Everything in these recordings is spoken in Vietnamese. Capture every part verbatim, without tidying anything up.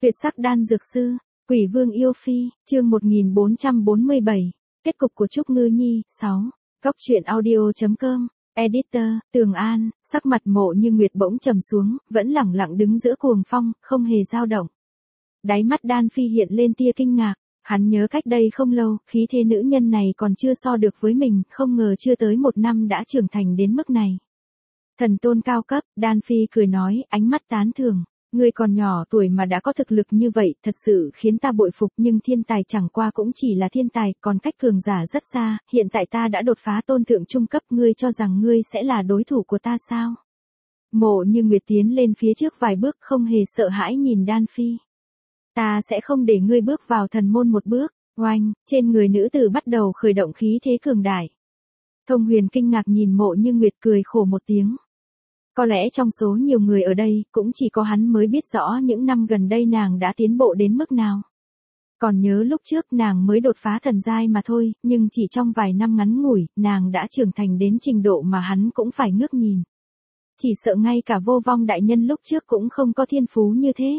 Tuyệt sắc đan dược sư, Quỷ Vương yêu phi, chương một nghìn bốn trăm bốn mươi bảy, kết cục của Trúc Ngư Nhi, sáu. Góc truyện audio chấm com, Editor, Tường An, sắc mặt Mộ Như Nguyệt bỗng trầm xuống, vẫn lẳng lặng đứng giữa cuồng phong, không hề dao động. Đáy mắt Đan Phi hiện lên tia kinh ngạc, hắn nhớ cách đây không lâu, khí thế nữ nhân này còn chưa so được với mình, không ngờ chưa tới một năm đã trưởng thành đến mức này. Thần tôn cao cấp, Đan Phi cười nói, ánh mắt tán thưởng. Ngươi còn nhỏ tuổi mà đã có thực lực như vậy, thật sự khiến ta bội phục, nhưng thiên tài chẳng qua cũng chỉ là thiên tài, còn cách cường giả rất xa, hiện tại ta đã đột phá tôn thượng trung cấp, ngươi cho rằng ngươi sẽ là đối thủ của ta sao? Mộ Như Nguyệt tiến lên phía trước vài bước, không hề sợ hãi nhìn Đan Phi. Ta sẽ không để ngươi bước vào thần môn một bước. Oanh, trên người nữ tử bắt đầu khởi động khí thế cường đại. Thông Huyền kinh ngạc nhìn Mộ Như Nguyệt, cười khổ một tiếng. Có lẽ trong số nhiều người ở đây, cũng chỉ có hắn mới biết rõ những năm gần đây nàng đã tiến bộ đến mức nào. Còn nhớ lúc trước nàng mới đột phá thần giai mà thôi, nhưng chỉ trong vài năm ngắn ngủi, nàng đã trưởng thành đến trình độ mà hắn cũng phải ngước nhìn. Chỉ sợ ngay cả Vô Vong đại nhân lúc trước cũng không có thiên phú như thế.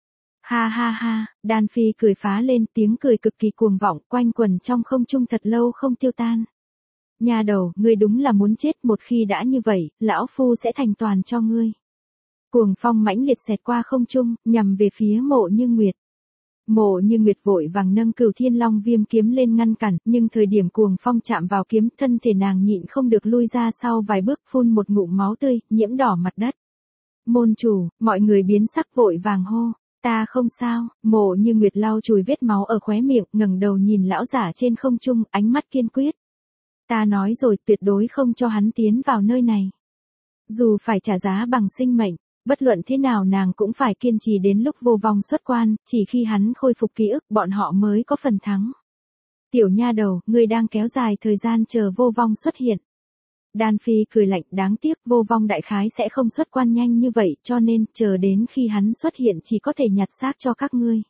Ha ha ha, Đan Phi cười phá lên, tiếng cười cực kỳ cuồng vọng, quanh quẩn trong không trung thật lâu không tiêu tan. Nhà đầu, ngươi đúng là muốn chết, một khi đã như vậy, lão phu sẽ thành toàn cho ngươi. Cuồng phong mãnh liệt xẹt qua không trung, nhằm về phía Mộ Như Nguyệt. Mộ Như Nguyệt vội vàng nâng Cửu Thiên Long Viêm kiếm lên ngăn cản, nhưng thời điểm cuồng phong chạm vào kiếm, thân thể nàng nhịn không được lui ra sau vài bước, phun một ngụm máu tươi, nhiễm đỏ mặt đất. Môn chủ, mọi người biến sắc vội vàng hô. Ta không sao. Mộ Như Nguyệt lau chùi vết máu ở khóe miệng, ngẩng đầu nhìn lão giả trên không trung, ánh mắt kiên quyết. Ta nói rồi, tuyệt đối không cho hắn tiến vào nơi này. Dù phải trả giá bằng sinh mệnh, bất luận thế nào nàng cũng phải kiên trì đến lúc Vô Vong xuất quan, chỉ khi hắn khôi phục ký ức bọn họ mới có phần thắng. Tiểu nha đầu, ngươi đang kéo dài thời gian chờ Vô Vong xuất hiện. Đan Phi cười lạnh, đáng tiếc Vô Vong đại khái sẽ không xuất quan nhanh như vậy, cho nên chờ đến khi hắn xuất hiện chỉ có thể nhặt xác cho các ngươi.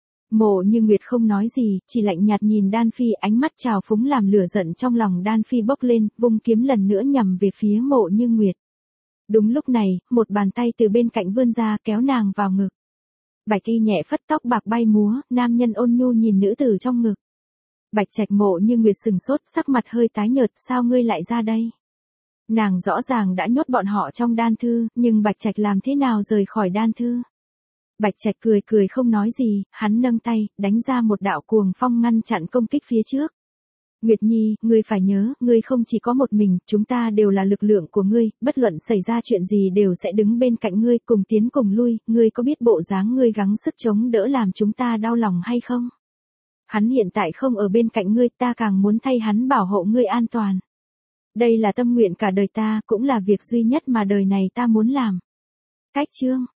Mộ Như Nguyệt không nói gì, chỉ lạnh nhạt nhìn Đan Phi, ánh mắt trào phúng làm lửa giận trong lòng Đan Phi bốc lên, vung kiếm lần nữa nhằm về phía Mộ Như Nguyệt. Đúng lúc này, một bàn tay từ bên cạnh vươn ra kéo nàng vào ngực. Bạch y nhẹ phất tóc bạc bay múa, nam nhân ôn nhu nhìn nữ tử trong ngực. Bạch Trạch. Mộ Như Nguyệt sừng sốt, sắc mặt hơi tái nhợt, sao ngươi lại ra đây? Nàng rõ ràng đã nhốt bọn họ trong đan thư, nhưng Bạch Trạch làm thế nào rời khỏi đan thư? Bạch Trạch cười cười không nói gì, hắn nâng tay, đánh ra một đạo cuồng phong ngăn chặn công kích phía trước. Nguyệt Nhi, ngươi phải nhớ, ngươi không chỉ có một mình, chúng ta đều là lực lượng của ngươi, bất luận xảy ra chuyện gì đều sẽ đứng bên cạnh ngươi, cùng tiến cùng lui, ngươi có biết bộ dáng ngươi gắng sức chống đỡ làm chúng ta đau lòng hay không? Hắn hiện tại không ở bên cạnh ngươi, ta càng muốn thay hắn bảo hộ ngươi an toàn. Đây là tâm nguyện cả đời ta, cũng là việc duy nhất mà đời này ta muốn làm. Cách chương,